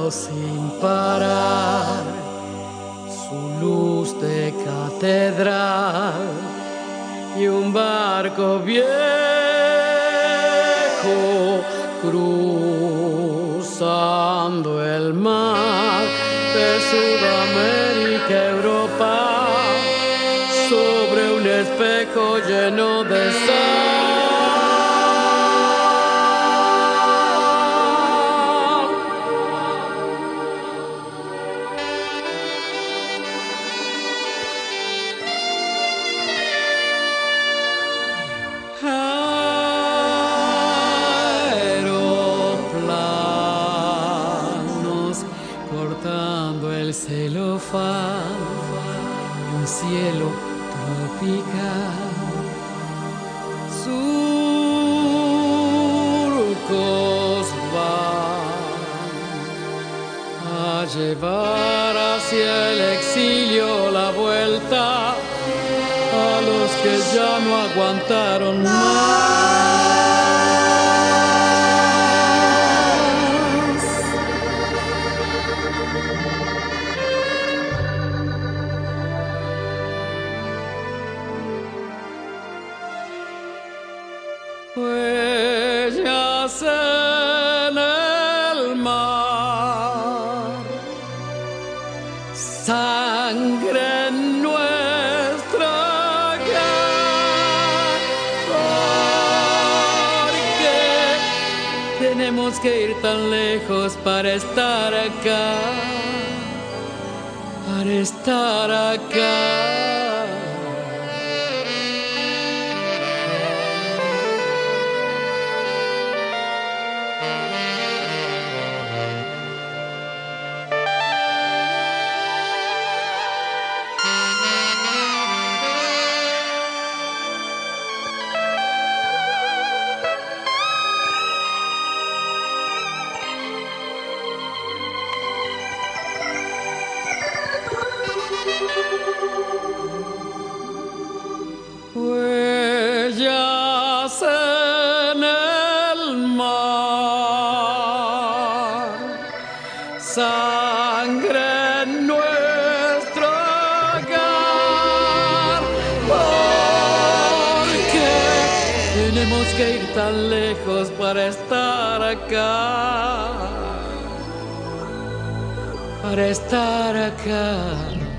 sin parar, su luz de catedral y un barco viejo cruzando el mar de Sudamérica a Europa sobre un espejo lleno de sal. Aeroplanos cortando el celofán, un cielo tropical, surcos van a llevar hacia el exilio la vuelta a los que ya no aguantaron más. Huellas en el mar, sangre en nuestra porque tenemos que ir tan lejos para estar acá, para estar acá. Huellas en el mar, sangre en nuestro hogar, porque tenemos que ir tan lejos para estar acá, para estar acá.